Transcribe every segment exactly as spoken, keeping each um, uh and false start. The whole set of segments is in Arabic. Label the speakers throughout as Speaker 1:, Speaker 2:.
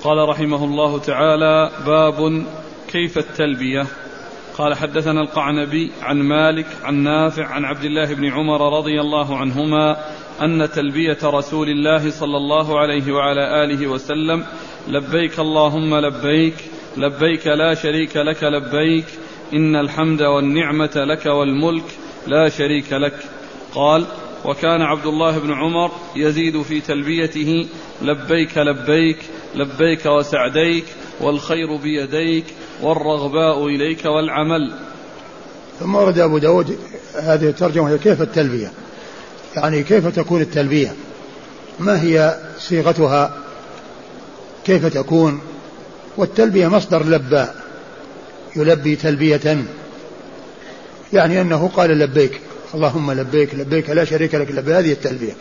Speaker 1: قال رحمه الله تعالى: باب كيف التلبية. قال: حدثنا القعنبي عن مالك عن نافع عن عبد الله بن عمر رضي الله عنهما أن تلبية رسول الله صلى الله عليه وعلى آله وسلم: لبيك اللهم لبيك، لبيك لا شريك لك لبيك، إن الحمد والنعمة لك والملك لا شريك لك. قال: وكان عبد الله بن عمر يزيد في تلبيته: لبيك لبيك، لبيك وسعديك، والخير بيديك، والرغباء إليك والعمل.
Speaker 2: ثم ورد أبو داود هذه الترجمة: هي كيف التلبية، يعني كيف تكون التلبية، ما هي صيغتها، كيف تكون. والتلبية مصدر لبى، يلبي تلبية، يعني أنه قال لبيك اللهم لبيك، لبيك لا شريك لك لبيك، هذه التلبية.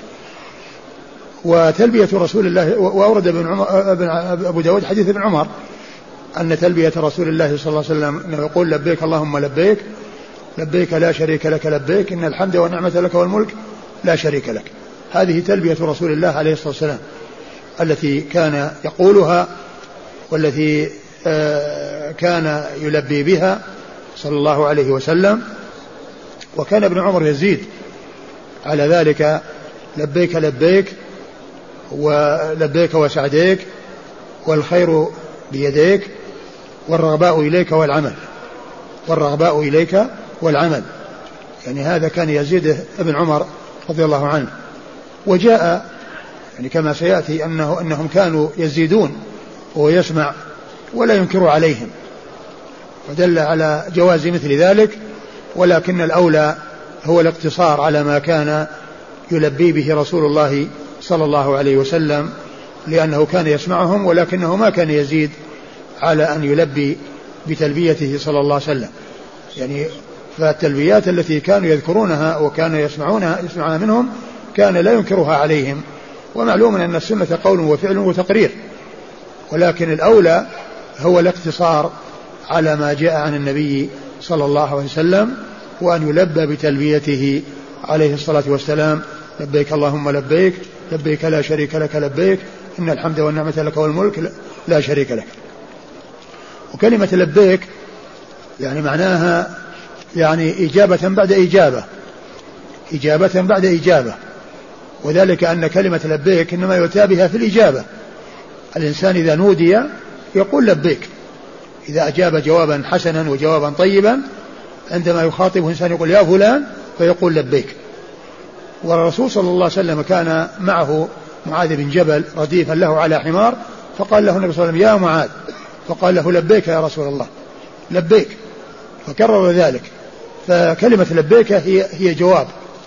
Speaker 2: وتلبية رسول الله، وأورد ابن عمر ابن أبو داود حديث ابن عمر أن تلبية رسول الله صلى الله عليه وسلم أنه يقول: لبيك اللهم لبيك، لبيك لا شريك لك لبيك، إن الحمد والنعمة لك والملك لا شريك لك. هذه تلبية رسول الله عليه الصلاة والسلام التي كان يقولها، والتي كان يلبي بها صلى الله عليه وسلم. وكان ابن عمر يزيد على ذلك: لبيك لبيك، ولبيك وسعديك، والخير بيديك، والرغباء إليك والعمل، والرغباء إليك والعمل. يعني هذا كان يزيد ابن عمر رضي الله عنه. وجاء يعني كما سيأتي أنه أنهم كانوا يزيدون ويسمع ولا ينكر عليهم، ودل على جواز مثل ذلك، ولكن الأولى هو الاقتصار على ما كان يلبي به رسول الله صلى الله عليه وسلم، لأنه كان يسمعهم ولكنه ما كان يزيد على أن يلبي بتلبيته صلى الله عليه وسلم. يعني فالتلبيات التي كانوا يذكرونها وكانوا يسمعونها يسمعها منهم كان لا ينكرها عليهم. ومعلوم أن السنة قول وفعل وتقرير، ولكن الأولى هو الاقتصار على ما جاء عن النبي صلى الله عليه وسلم، وأن يلبى بتلبيته عليه الصلاة والسلام: لبيك اللهم لبيك، لبيك لا شريك لك لبيك، إن الحمد والنعمة لك والملك لا شريك لك. وكلمة لبيك يعني معناها يعني إجابة بعد إجابة، إجابة بعد إجابة، وذلك أن كلمة لبيك إنما يؤتى بها في الإجابة. الإنسان إذا نودي يقول لبيك، إذا أجاب جوابا حسنا وجوابا طيبا، عندما يخاطبه إنسان يقول يا فلان فيقول لبيك. والرسول صلى الله عليه وسلم كان معه معاذ بن جبل رديفا له على حمار، فقال له النبي صلى الله عليه وسلم: يا معاذ، فقال له: لبيك يا رسول الله، لبيك، فكرر ذلك. فكلمة لبيك هي, هي جواب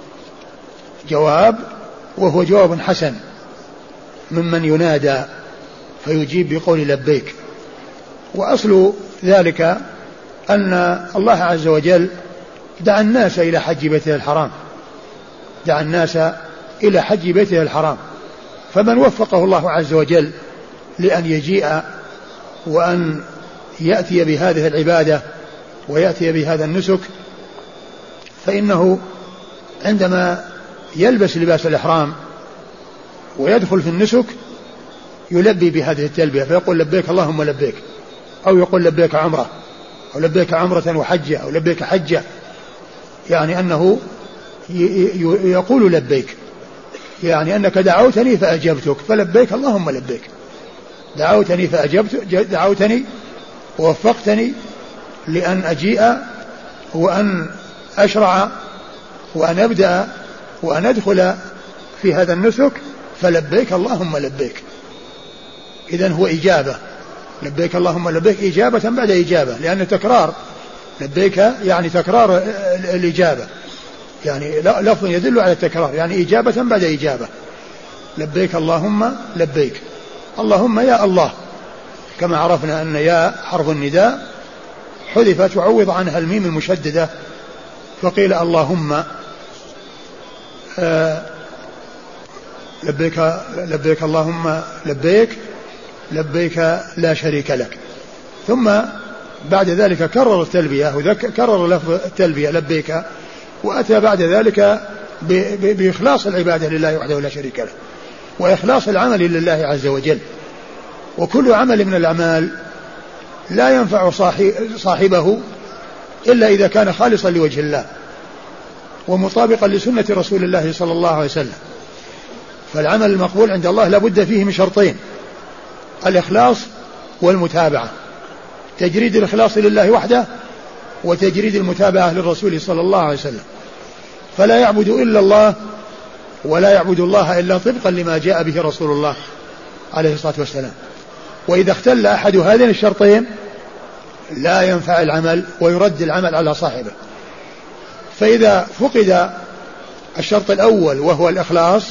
Speaker 2: جواب وهو جواب حسن ممن ينادى فيجيب بقول لبيك. وأصل ذلك أن الله عز وجل دعا الناس إلى حج بيته الحرام، دعا الناس إلى حج بيته الحرام، فمن وفقه الله عز وجل لأن يجيء وأن يأتي بهذه العبادة ويأتي بهذا النسك، فإنه عندما يلبس لباس الإحرام ويدخل في النسك يلبي بهذه التلبية، فيقول: لبيك اللهم لبيك، أو يقول: لبيك عمرة، أو لبيك عمرة وحجة، أو لبيك حجة، يعني أنه يقول لبيك، يعني أنك دعوتني فأجبتك، فلبيك اللهم لبيك، دعوتني فأجبت، دعوتني ووفقتني لأن أجيء وأن أشرع وأن أبدأ وأن أدخل في هذا النسك، فلبيك اللهم لبيك. إذن هو إجابة، لبيك اللهم لبيك إجابة بعد إجابة، لأن تكرار لبيك يعني تكرار الإجابة، يعني لفظ يدل على التكرار، يعني إجابة بعد إجابة. لبيك اللهم لبيك، اللهم يا الله، كما عرفنا أن يا حرف النداء حذفت وعوض عنها الميم المشددة، فقيل اللهم آه لبيك لبيك اللهم لبيك، لبيك لا شريك لك. ثم بعد ذلك كرر التلبية وكرر لفظ التلبية لبيك، وأتى بعد ذلك بإخلاص العبادة لله وحده لا شريك له، وإخلاص العمل لله عز وجل، وكل عمل من الأعمال لا ينفع صاحبه إلا إذا كان خالصا لوجه الله ومطابقا لسنة رسول الله صلى الله عليه وسلم. فالعمل المقبول عند الله لابد فيه من شرطين: الإخلاص والمتابعة، تجريد الإخلاص لله وحده وتجريد المتابعة للرسول صلى الله عليه وسلم. فلا يعبد إلا الله ولا يعبد الله إلا طبقا لما جاء به رسول الله عليه الصلاة والسلام. وإذا اختل أحد هذين الشرطين لا ينفع العمل ويرد العمل على صاحبه. فإذا فقد الشرط الأول وهو الإخلاص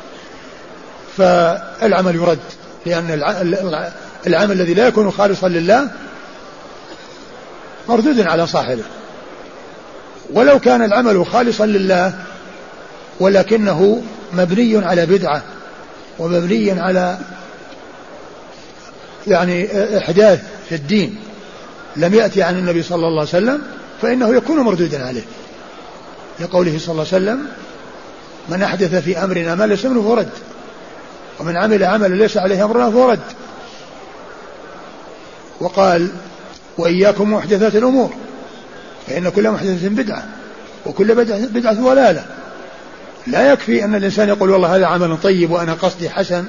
Speaker 2: فالعمل يرد، لأن العمل الذي لا يكون خالصا لله مردود على صاحبه. ولو كان العمل خالصا لله ولكنه مبني على بدعة ومبني على يعني إحداث في الدين لم يأتي عن النبي صلى الله عليه وسلم فإنه يكون مردودا عليه، لقوله صلى الله عليه وسلم: من أحدث في أمرنا ما ليس منه فهو رد، ومن عمل عملا ليس عليه أمرنا فهو رد. وقال: وإياكم محدثات الأمور فإن كل محدثة بدعة وكل بدعة ضلالة. لا يكفي أن الإنسان يقول والله هذا عمل طيب وأنا قصدي حسن،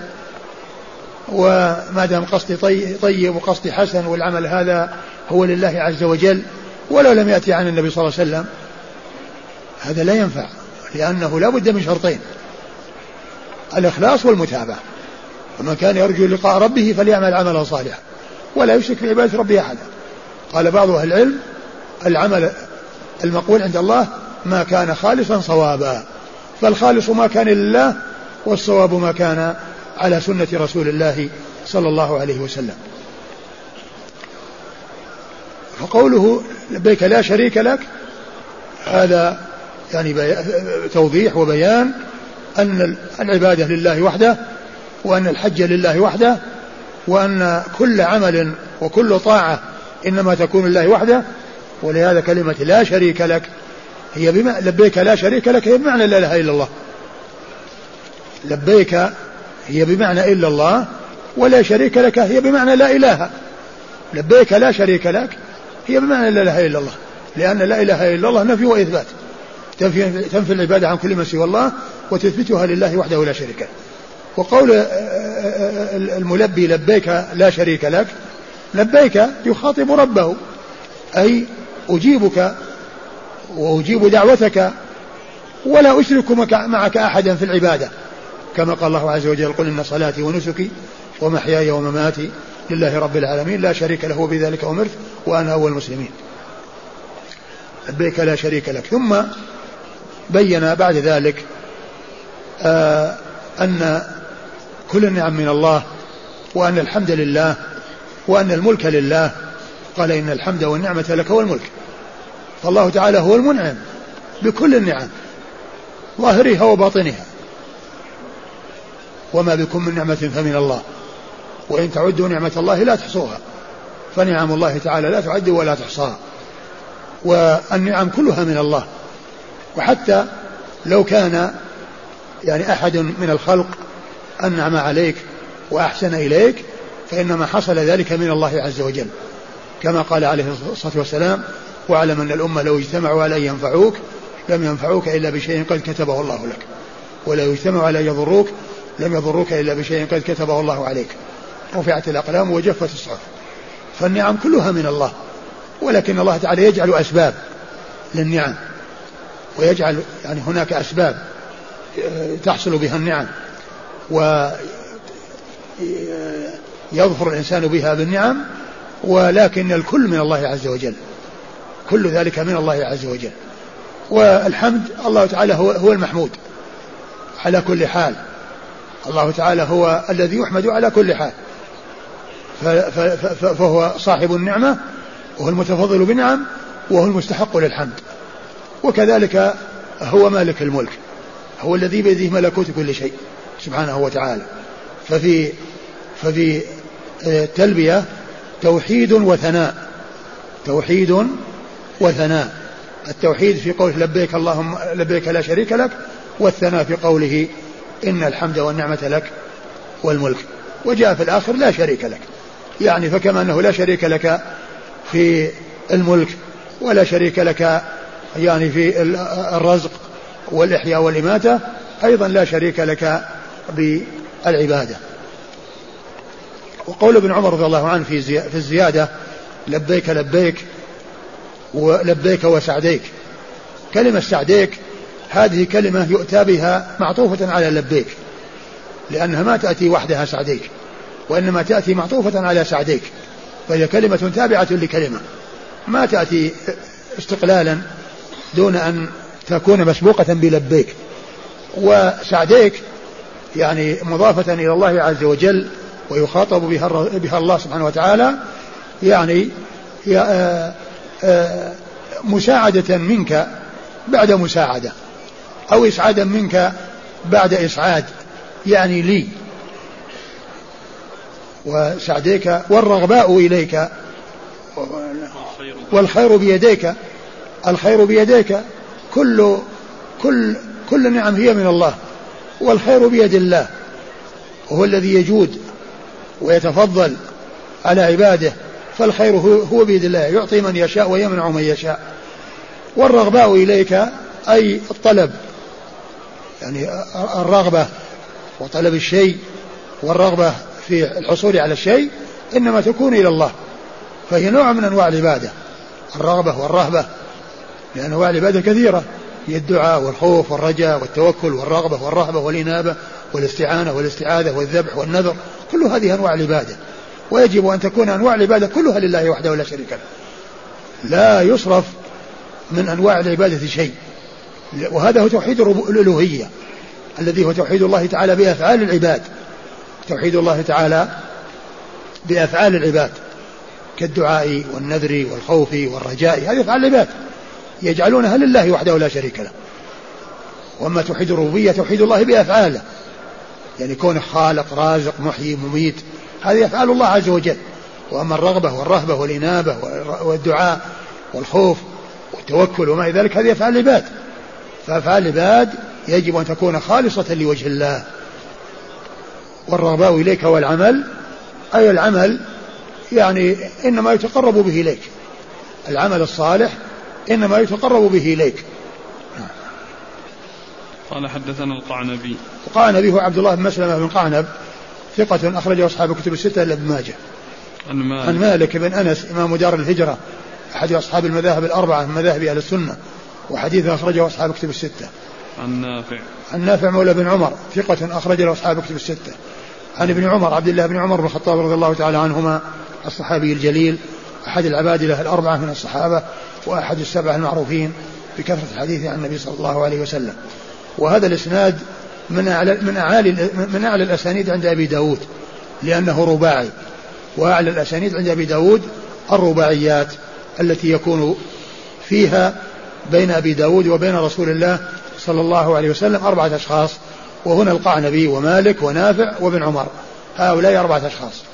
Speaker 2: وما دام قصدي طيب وقصدي حسن والعمل هذا هو لله عز وجل ولو لم يأتي عن النبي صلى الله عليه وسلم، هذا لا ينفع، لأنه لا بد من شرطين: الإخلاص والمتابعة. ومن كان يرجو لقاء ربه فليعمل عملا صالحا ولا يشرك بعبادة ربه أحدا. قال بعض أهل العلم: العمل المقبول عند الله ما كان خالصا صوابا، فالخالص ما كان لله والصواب ما كان على سنة رسول الله صلى الله عليه وسلم. فقوله لبيك لا شريك لك هذا يعني توضيح وبيان أن العبادة لله وحده، وأن الحج لله وحده، وأن كل عمل وكل طاعة إنما تكون لله وحده. ولهذا كلمة لا شريك لك هي بمعنى لبيك لا شريك لك هي بمعنى لا إله إلا الله. لبيك هي بمعنى إلا الله، ولا شريك لك هي بمعنى لا إله. لبيك لا شريك لك هي بمعنى لا إله إلا الله، لأن لا إله إلا الله نفي وإثبات، تنفي, تنفي العبادة عن كل من سوى الله وتثبتها لله وحده لا شريك له. وقول الملبي لبيك لا شريك لك، لبيك يخاطب ربه، أي أجيبك وأجيب دعوتك ولا أشرك معك أحدا في العبادة، كما قال الله عز وجل: قل إن صلاتي ونسكي ومحياي ومماتي لله رب العالمين لا شريك له وبذلك أمرت وأنا أول المسلمين. لبيك لا شريك لك. ثم بين بعد ذلك آه أن كل النعم من الله، وأن الحمد لله، وأن الملك لله. قال: إن الحمد والنعمة لك والملك. فالله تعالى هو المنعم بكل النعم ظاهرها وباطنها، وما بكم من نعمة فمن الله وإن تعدوا نعمة الله لا تحصوها، فنعم الله تعالى لا تعد ولا تحصى. والنعم كلها من الله. وحتى لو كان يعني أحد من الخلق أنعم عليك وأحسن إليك فإنما حصل ذلك من الله عز وجل، كما قال عليه الصلاة والسلام: واعلم أن الأمة لو اجتمعوا على أن ينفعوك لم ينفعوك إلا بشيء قد كتبه الله لك، ولو اجتمعوا على أن يضروك لم يضروك إلا بشيء قد كتبه الله عليك. رفعت الأقلام وجفت الصحف. فالنعم كلها من الله، ولكن الله تعالى يجعل أسباب للنعم، ويجعل يعني هناك أسباب تحصل بها النعم ويظفر الإنسان بها بالنعم، ولكن الكل من الله عز وجل، كل ذلك من الله عز وجل. والحمد الله تعالى هو, هو المحمود على كل حال. الله تعالى هو الذي يحمد على كل حال، فهو صاحب النعمة وهو المتفضل بالنعم وهو المستحق للحمد. وكذلك هو مالك الملك، هو الذي بيده ملكوت كل شيء سبحانه وتعالى. ففي ففي التلبية توحيد وثناء، توحيد وثناء. التوحيد في قوله لبيك اللهم لبيك لا شريك لك، والثناء في قوله إن الحمد والنعمة لك والملك. وجاء في الآخر لا شريك لك، يعني فكما أنه لا شريك لك في الملك ولا شريك لك يعني في الرزق والإحياء والإماتة، أيضا لا شريك لك بالعبادة. وقول ابن عمر رضي الله عنه في في الزيادة لبيك لبيك ولبيك وسعديك، كلمة سعديك هذه كلمة يؤتى بها معطوفة على لبيك، لأنها ما تأتي وحدها سعديك، وإنما تأتي معطوفة على سعديك، فهي كلمة تابعة لكلمة ما تأتي استقلالا دون أن تكون مسبوقة بلبيك. وسعديك يعني مضافة إلى الله عز وجل ويخاطب بها, بها الله سبحانه وتعالى، يعني مساعدة منك بعد مساعدة، أو إسعادا منك بعد إسعاد، يعني لي وسعديك والرغباء إليك والخير بيديك، الخير بيديك، كل كل كل نعم هي من الله، والخير بيد الله، وهو الذي يجود ويتفضل على عباده، فالخير هو بيد الله، يعطي من يشاء ويمنع من يشاء. والرغباء إليك أي الطلب، يعني الرغبة وطلب الشيء والرغبة في الحصول على الشيء إنما تكون إلى الله، فهي نوع من أنواع العبادة، الرغبة والرهبة، لأن أنواع العبادة كثيرة، هي الدعاء والخوف والرجاء والتوكل والرغبة والرهبة والإنابة والاستعانة والاستعاذة والذبح والنذر، كل هذه أنواع العبادة، ويجب أن تكون أنواع العبادة كلها لله وحده لا شريك له، لا يصرف من أنواع العبادة شيء. وهذا هو توحيد الألوهية الذي هو توحيد الله تعالى بأفعال العباد، توحيد الله تعالى بأفعال العباد كالدعاء والنذر والخوف والرجاء، هذه أفعال العباد يجعلونها لله وحده لا شريك له. وأما توحيد الربوبية توحيد الله بأفعاله، يعني كونه خالق رازق محيي مميت، هذه أفعال الله عز وجل. وأما الرغبة والرهبة والإنابة والدعاء والخوف والتوكل وما إلى ذلك هذه أفعال العباد، فأفعال العباد يجب أن تكون خالصة لوجه الله. والرغباء إليك والعمل أي العمل يعني إنما يتقرب به إليك، العمل الصالح إنما يتقرب به إليك.
Speaker 1: قال حدثنا القعنبي.
Speaker 2: القعنبي هو عبد الله بن مسلمة بن قعنب ثقة أخرجه أصحاب كتب الستة إلا ابن ماجه.
Speaker 1: عن مالك.
Speaker 2: عن مالك بن أنس إمام دار الهجرة أحد أصحاب المذاهب الأربعة من مذاهب أهل السنة، وحديثه أخرجه أصحاب كتب الستة.
Speaker 1: عن نافع.
Speaker 2: عن نافع مولى بن عمر ثقة أخرجه أصحاب كتب الستة. عن ابن عمر عبد الله بن عمر بن الخطاب رضي الله تعالى عنهما الصحابي الجليل أحد العبادلة الأربعة من الصحابة وأحد السبعة المعروفين بكثرة الحديث عن النبي صلى الله عليه وسلم. وهذا الإسناد من أعلى من أعلى من أعلى الأسانيد عند أبي داود لأنه رباعي، وأعلى الأسانيد عند أبي داود الرباعيات التي يكون فيها بين أبي داود وبين رسول الله صلى الله عليه وسلم أربعة أشخاص، وهنا القعنبي ومالك ونافع وابن عمر، هؤلاء أربعة أشخاص.